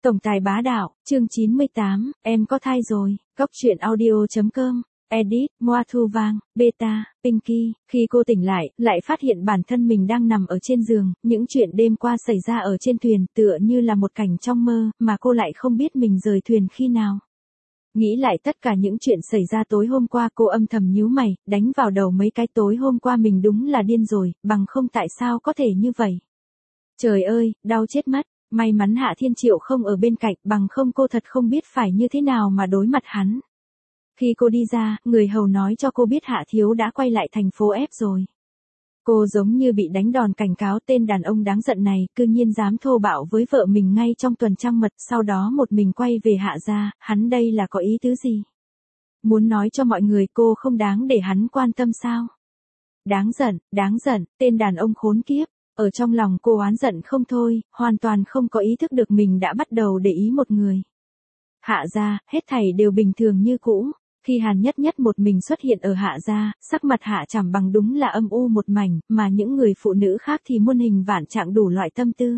Tổng tài bá đạo, chương 98, em có thai rồi, góc truyện audio.com, edit, Moa Thu Vang, Beta, Pinky, khi cô tỉnh lại phát hiện bản thân mình đang nằm ở trên giường, những chuyện đêm qua xảy ra ở trên thuyền tựa như là một cảnh trong mơ, mà cô lại không biết mình rời thuyền khi nào. Nghĩ lại tất cả những chuyện xảy ra tối hôm qua, cô âm thầm nhíu mày, đánh vào đầu mấy cái tối hôm qua mình đúng là điên rồi, bằng không tại sao có thể như vậy. Trời ơi, đau chết mất. May mắn Hạ Thiên Triệu không ở bên cạnh, bằng không cô thật không biết phải như thế nào mà đối mặt hắn. Khi cô đi ra, người hầu nói cho cô biết Hạ Thiếu đã quay lại thành phố F rồi. Cô giống như bị đánh đòn cảnh cáo, tên đàn ông đáng giận này, cư nhiên dám thô bạo với vợ mình ngay trong tuần trăng mật, sau đó một mình quay về Hạ gia, hắn đây là có ý tứ gì? Muốn nói cho mọi người cô không đáng để hắn quan tâm sao? Đáng giận, tên đàn ông khốn kiếp. Ở trong lòng cô oán giận không thôi, hoàn toàn không có ý thức được mình đã bắt đầu để ý một người. Hạ gia, hết thảy đều bình thường như cũ. Khi Hàn Nhất Nhất một mình xuất hiện ở Hạ gia, sắc mặt Hạ Trảm Bằng đúng là âm u một mảnh, mà những người phụ nữ khác thì muôn hình vạn trạng đủ loại tâm tư.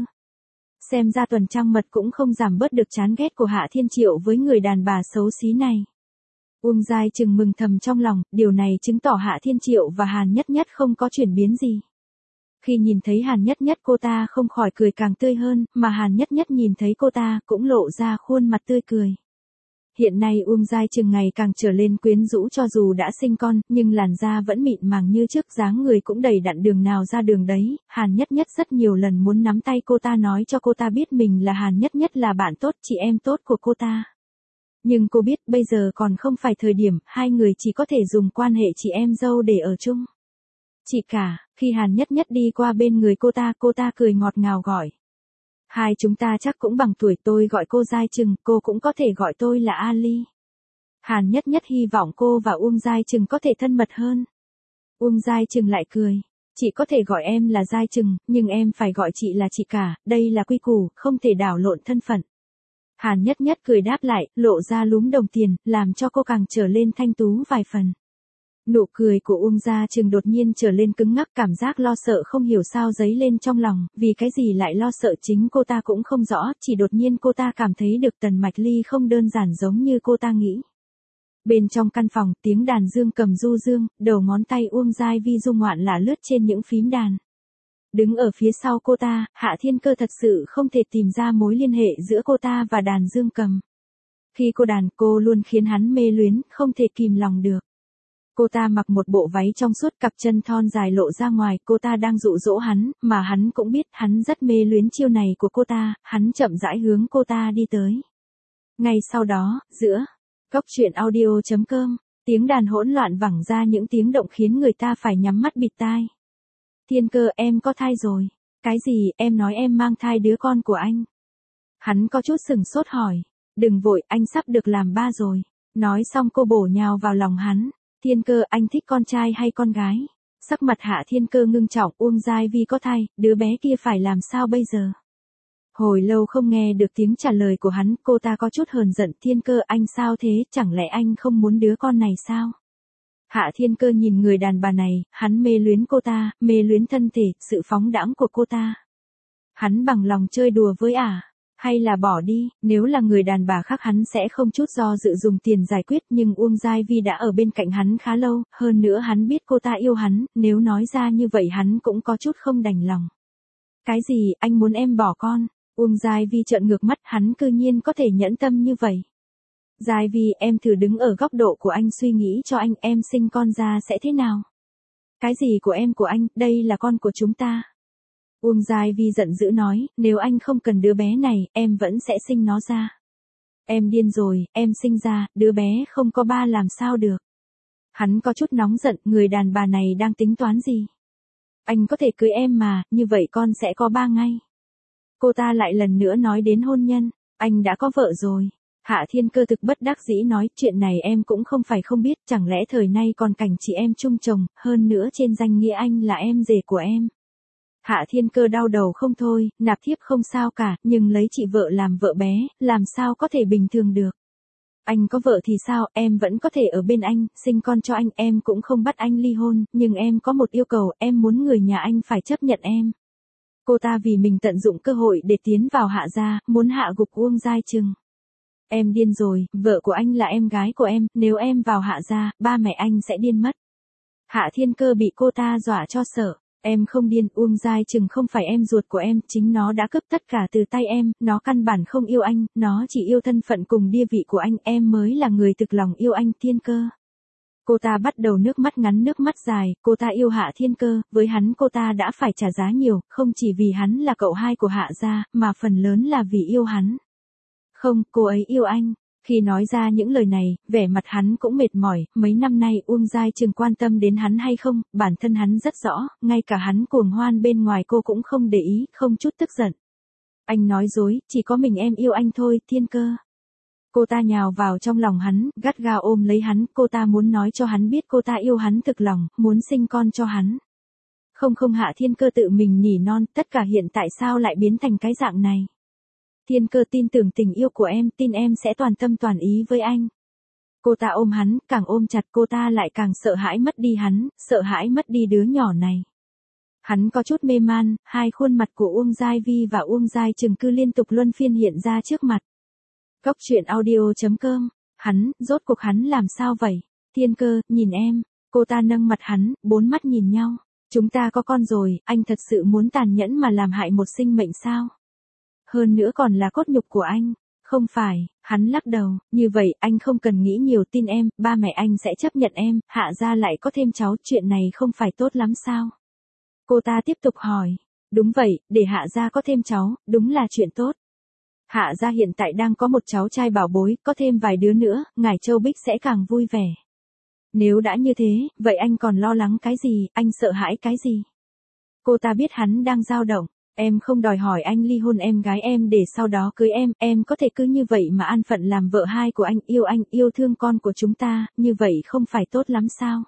Xem ra tuần trăng mật cũng không giảm bớt được chán ghét của Hạ Thiên Triệu với người đàn bà xấu xí này. Uông Giai Trừng mừng thầm trong lòng, điều này chứng tỏ Hạ Thiên Triệu và Hàn Nhất Nhất không có chuyển biến gì. Khi nhìn thấy Hàn Nhất Nhất, cô ta không khỏi cười càng tươi hơn, mà Hàn Nhất Nhất nhìn thấy cô ta cũng lộ ra khuôn mặt tươi cười. Hiện nay Uông Giai Trừng ngày càng trở lên quyến rũ, cho dù đã sinh con, nhưng làn da vẫn mịn màng như trước, dáng người cũng đầy đặn, đường nào ra đường đấy. Hàn Nhất Nhất rất nhiều lần muốn nắm tay cô ta, nói cho cô ta biết mình là Hàn Nhất Nhất, là bạn tốt, chị em tốt của cô ta. Nhưng cô biết bây giờ còn không phải thời điểm, hai người chỉ có thể dùng quan hệ chị em dâu để ở chung. Chị cả, khi Hàn Nhất Nhất đi qua bên người cô ta cười ngọt ngào gọi. Hai chúng ta chắc cũng bằng tuổi, tôi gọi cô Giai Trừng, cô cũng có thể gọi tôi là Ali. Hàn Nhất Nhất hy vọng cô và Uông Giai Trừng có thể thân mật hơn. Uông Giai Trừng lại cười. Chị có thể gọi em là Giai Trừng, nhưng em phải gọi chị là chị cả, đây là quy củ, không thể đảo lộn thân phận. Hàn Nhất Nhất cười đáp lại, lộ ra lúm đồng tiền, làm cho cô càng trở lên thanh tú vài phần. Nụ cười của Uông Gia Trừng đột nhiên trở lên cứng ngắc, cảm giác lo sợ không hiểu sao dấy lên trong lòng, vì cái gì lại lo sợ chính cô ta cũng không rõ, chỉ đột nhiên cô ta cảm thấy được Tần Mạch Ly không đơn giản giống như cô ta nghĩ. Bên trong căn phòng, tiếng đàn dương cầm du dương, đầu ngón tay Uông Giai Vi du ngoạn lả lướt trên những phím đàn. Đứng ở phía sau cô ta, Hạ Thiên Cơ thật sự không thể tìm ra mối liên hệ giữa cô ta và đàn dương cầm. Khi cô đàn, cô luôn khiến hắn mê luyến, không thể kìm lòng được. Cô ta mặc một bộ váy trong suốt, cặp chân thon dài lộ ra ngoài, cô ta đang dụ dỗ hắn, mà hắn cũng biết hắn rất mê luyến chiêu này của cô ta, hắn chậm rãi hướng cô ta đi tới. Ngay sau đó, giữa góc truyện audio.com, tiếng đàn hỗn loạn vẳng ra những tiếng động khiến người ta phải nhắm mắt bịt tai. Thiên Cơ, em có thai rồi. Cái gì, em nói em mang thai đứa con của anh. Hắn có chút sửng sốt hỏi. Đừng vội, anh sắp được làm ba rồi. Nói xong cô bổ nhào vào lòng hắn. Thiên Cơ, anh thích con trai hay con gái? Sắc mặt Hạ Thiên Cơ ngưng trọng, Uông Giai Vi có thai, đứa bé kia phải làm sao bây giờ? Hồi lâu không nghe được tiếng trả lời của hắn, cô ta có chút hờn giận. Thiên Cơ, anh sao thế, chẳng lẽ anh không muốn đứa con này sao? Hạ Thiên Cơ nhìn người đàn bà này, hắn mê luyến cô ta, mê luyến thân thể, sự phóng đãng của cô ta. Hắn bằng lòng chơi đùa với hay là bỏ đi, nếu là người đàn bà khác hắn sẽ không chút do dự dùng tiền giải quyết, nhưng Uông Giai Vi đã ở bên cạnh hắn khá lâu, hơn nữa hắn biết cô ta yêu hắn, nếu nói ra như vậy hắn cũng có chút không đành lòng. Cái gì, anh muốn em bỏ con? Uông Giai Vi trợn ngược mắt, hắn cư nhiên có thể nhẫn tâm như vậy. Giai Vi, em thử đứng ở góc độ của anh suy nghĩ cho anh, em sinh con ra sẽ thế nào? Cái gì của anh, đây là con của chúng ta. Uông Giai Vi giận dữ nói, nếu anh không cần đứa bé này, em vẫn sẽ sinh nó ra. Em điên rồi, em sinh ra, đứa bé không có ba làm sao được. Hắn có chút nóng giận, người đàn bà này đang tính toán gì? Anh có thể cưới em mà, như vậy con sẽ có ba ngay. Cô ta lại lần nữa nói đến hôn nhân, anh đã có vợ rồi. Hạ Thiên Cơ thực bất đắc dĩ nói, chuyện này em cũng không phải không biết, chẳng lẽ thời nay còn cảnh chị em chung chồng, hơn nữa trên danh nghĩa anh là em rể của em. Hạ Thiên Cơ đau đầu không thôi, nạp thiếp không sao cả, nhưng lấy chị vợ làm vợ bé, làm sao có thể bình thường được. Anh có vợ thì sao, em vẫn có thể ở bên anh, sinh con cho anh, em cũng không bắt anh ly hôn, nhưng em có một yêu cầu, em muốn người nhà anh phải chấp nhận em. Cô ta vì mình tận dụng cơ hội để tiến vào Hạ gia, muốn hạ gục Uông Giai Trừng. Em điên rồi, vợ của anh là em gái của em, nếu em vào Hạ gia, ba mẹ anh sẽ điên mất. Hạ Thiên Cơ bị cô ta dọa cho sợ. Em không điên, Uông Giai Trừng không phải em ruột của em, chính nó đã cướp tất cả từ tay em, nó căn bản không yêu anh, nó chỉ yêu thân phận cùng địa vị của anh, em mới là người thực lòng yêu anh Thiên Cơ. Cô ta bắt đầu nước mắt ngắn nước mắt dài, cô ta yêu Hạ Thiên Cơ, với hắn cô ta đã phải trả giá nhiều, không chỉ vì hắn là cậu hai của Hạ gia, mà phần lớn là vì yêu hắn. Không, cô ấy yêu anh. Khi nói ra những lời này, vẻ mặt hắn cũng mệt mỏi, mấy năm nay Uông Giai Trừng quan tâm đến hắn hay không, bản thân hắn rất rõ, ngay cả hắn cuồng hoan bên ngoài cô cũng không để ý, không chút tức giận. Anh nói dối, chỉ có mình em yêu anh thôi, Thiên Cơ. Cô ta nhào vào trong lòng hắn, gắt gao ôm lấy hắn, cô ta muốn nói cho hắn biết cô ta yêu hắn thực lòng, muốn sinh con cho hắn. Không không, Hạ Thiên Cơ tự mình nỉ non, tất cả hiện tại sao lại biến thành cái dạng này. Thiên Cơ tin tưởng tình yêu của em, tin em sẽ toàn tâm toàn ý với anh. Cô ta ôm hắn, càng ôm chặt cô ta lại càng sợ hãi mất đi hắn, sợ hãi mất đi đứa nhỏ này. Hắn có chút mê man, hai khuôn mặt của Uông Giai Vi và Uông Giai Trừng cứ liên tục luân phiên hiện ra trước mặt. Cốc truyện audio.com, rốt cuộc hắn làm sao vậy? Thiên Cơ, nhìn em, cô ta nâng mặt hắn, bốn mắt nhìn nhau. Chúng ta có con rồi, anh thật sự muốn tàn nhẫn mà làm hại một sinh mệnh sao? Hơn nữa còn là cốt nhục của anh. Không phải, hắn lắc đầu, như vậy anh không cần nghĩ nhiều, tin em, ba mẹ anh sẽ chấp nhận em, Hạ gia lại có thêm cháu, chuyện này không phải tốt lắm sao? Cô ta tiếp tục hỏi, đúng vậy, để Hạ gia có thêm cháu, đúng là chuyện tốt. Hạ gia hiện tại đang có một cháu trai bảo bối, có thêm vài đứa nữa, ngài Châu Bích sẽ càng vui vẻ. Nếu đã như thế, vậy anh còn lo lắng cái gì, anh sợ hãi cái gì? Cô ta biết hắn đang dao động. Em không đòi hỏi anh ly hôn em gái em để sau đó cưới em có thể cứ như vậy mà an phận làm vợ hai của anh, yêu thương con của chúng ta, như vậy không phải tốt lắm sao?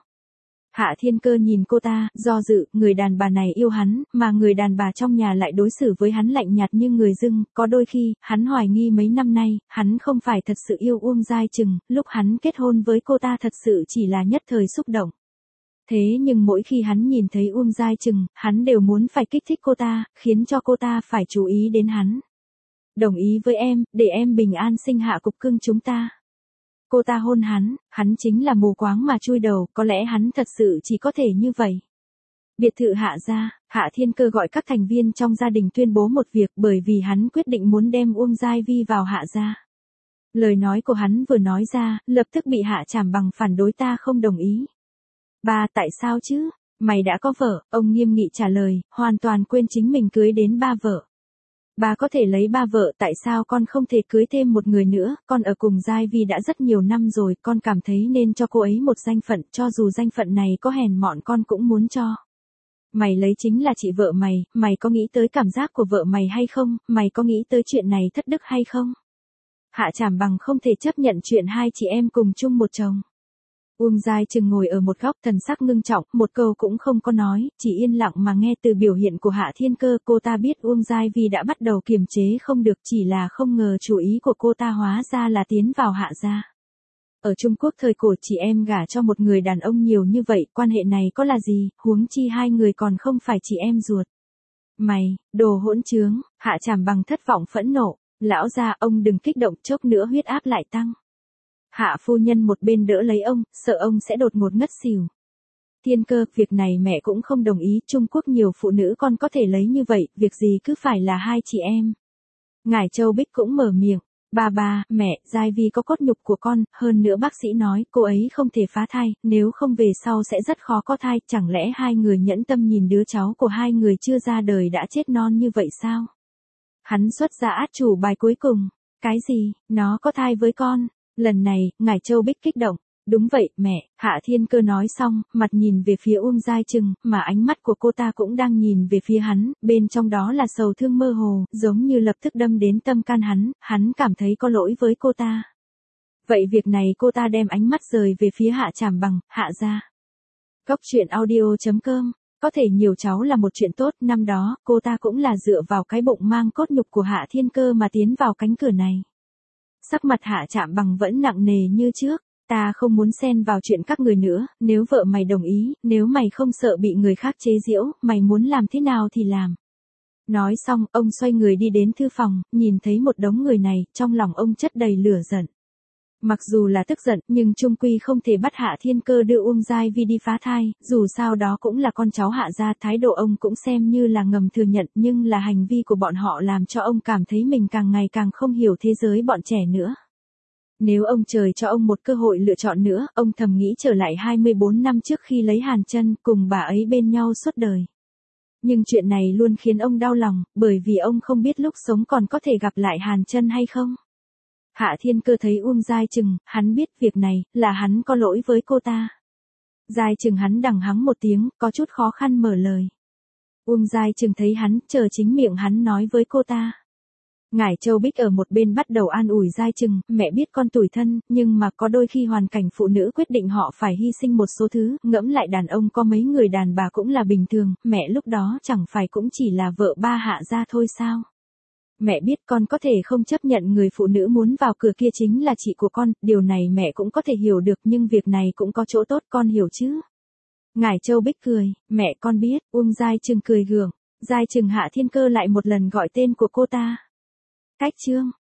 Hạ Thiên Cơ nhìn cô ta, do dự, người đàn bà này yêu hắn, mà người đàn bà trong nhà lại đối xử với hắn lạnh nhạt như người dưng, có đôi khi, hắn hoài nghi mấy năm nay, hắn không phải thật sự yêu Uông Giai Trừng, lúc hắn kết hôn với cô ta thật sự chỉ là nhất thời xúc động. Thế nhưng mỗi khi hắn nhìn thấy Uông Giai Trừng, hắn đều muốn phải kích thích cô ta, khiến cho cô ta phải chú ý đến hắn. Đồng ý với em, để em bình an sinh hạ cục cưng chúng ta. Cô ta hôn hắn chính là mù quáng mà chui đầu, có lẽ hắn thật sự chỉ có thể như vậy. Biệt thự Hạ gia, Hạ Thiên Cơ gọi các thành viên trong gia đình tuyên bố một việc bởi vì hắn quyết định muốn đem Uông Giai Vi vào Hạ gia. Lời nói của hắn vừa nói ra, lập tức bị Hạ Trảm Bằng phản đối, ta không đồng ý. Ba, tại sao chứ? Mày đã có vợ, ông nghiêm nghị trả lời, hoàn toàn quên chính mình cưới đến ba vợ. Ba có thể lấy ba vợ, tại sao con không thể cưới thêm một người nữa, con ở cùng Giai Vi đã rất nhiều năm rồi, con cảm thấy nên cho cô ấy một danh phận, cho dù danh phận này có hèn mọn con cũng muốn cho. Mày lấy chính là chị vợ mày có nghĩ tới cảm giác của vợ mày hay không, mày có nghĩ tới chuyện này thất đức hay không? Hạ Trảm Bằng không thể chấp nhận chuyện hai chị em cùng chung một chồng. Uông Giai Trừng ngồi ở một góc, thần sắc ngưng trọng, một câu cũng không có nói, chỉ yên lặng mà nghe. Từ biểu hiện của Hạ Thiên Cơ, cô ta biết Uông Giai Vi đã bắt đầu kiềm chế không được, chỉ là không ngờ chủ ý của cô ta hóa ra là tiến vào Hạ gia. Ở Trung Quốc thời cổ, chị em gả cho một người đàn ông nhiều như vậy, quan hệ này có là gì, huống chi hai người còn không phải chị em ruột. Mày, đồ hỗn trướng, Hạ Trảm Bằng thất vọng phẫn nộ, lão gia ông đừng kích động, chốc nữa huyết áp lại tăng. Hạ phu nhân một bên đỡ lấy ông, sợ ông sẽ đột ngột ngất xỉu. Thiên Cơ, việc này mẹ cũng không đồng ý, Trung Quốc nhiều phụ nữ con có thể lấy như vậy, việc gì cứ phải là hai chị em. Ngải Châu Bích cũng mở miệng, ba, mẹ, Giai Vi có cốt nhục của con, hơn nữa bác sĩ nói cô ấy không thể phá thai, nếu không về sau sẽ rất khó có thai, chẳng lẽ hai người nhẫn tâm nhìn đứa cháu của hai người chưa ra đời đã chết non như vậy sao? Hắn xuất ra át chủ bài cuối cùng, cái gì, nó có thai với con? Lần này, Ngải Châu Bích kích động. Đúng vậy, mẹ, Hạ Thiên Cơ nói xong, mặt nhìn về phía Uông Giai Trừng, mà ánh mắt của cô ta cũng đang nhìn về phía hắn, bên trong đó là sầu thương mơ hồ, giống như lập tức đâm đến tâm can hắn cảm thấy có lỗi với cô ta. Vậy việc này cô ta đem ánh mắt rời về phía Hạ Trảm Bằng, Hạ gia. Cốc truyện audio.com, có thể nhiều cháu là một chuyện tốt, năm đó, cô ta cũng là dựa vào cái bụng mang cốt nhục của Hạ Thiên Cơ mà tiến vào cánh cửa này. Sắc mặt Hạ Trảm Bằng vẫn nặng nề như trước, ta không muốn xen vào chuyện các người nữa, nếu vợ mày đồng ý, nếu mày không sợ bị người khác chế giễu, mày muốn làm thế nào thì làm. Nói xong, ông xoay người đi đến thư phòng, nhìn thấy một đống người này, trong lòng ông chất đầy lửa giận. Mặc dù là tức giận, nhưng chung quy không thể bắt Hạ Thiên Cơ đưa Uông Giai Vi đi phá thai, dù sao đó cũng là con cháu Hạ gia, thái độ ông cũng xem như là ngầm thừa nhận, nhưng là hành vi của bọn họ làm cho ông cảm thấy mình càng ngày càng không hiểu thế giới bọn trẻ nữa. Nếu ông trời cho ông một cơ hội lựa chọn nữa, ông thầm nghĩ trở lại 24 năm trước khi lấy Hàn Chân, cùng bà ấy bên nhau suốt đời. Nhưng chuyện này luôn khiến ông đau lòng, bởi vì ông không biết lúc sống còn có thể gặp lại Hàn Chân hay không. Hạ Thiên Cơ thấy Uông Giai Trừng, hắn biết việc này, là hắn có lỗi với cô ta. Giai Trừng hắn đằng hắng một tiếng, có chút khó khăn mở lời. Uông Giai Trừng thấy hắn, chờ chính miệng hắn nói với cô ta. Ngải Châu Bích ở một bên bắt đầu an ủi Giai Trừng, mẹ biết con tủi thân, nhưng mà có đôi khi hoàn cảnh phụ nữ quyết định họ phải hy sinh một số thứ, ngẫm lại đàn ông có mấy người đàn bà cũng là bình thường, mẹ lúc đó chẳng phải cũng chỉ là vợ ba Hạ gia thôi sao. Mẹ biết con có thể không chấp nhận người phụ nữ muốn vào cửa kia chính là chị của con, điều này mẹ cũng có thể hiểu được nhưng việc này cũng có chỗ tốt con hiểu chứ. Ngải Châu Bích cười, mẹ con biết, Uông Giai Trừng cười gượng, Giai Trừng Hạ Thiên Cơ lại một lần gọi tên của cô ta. Cách chương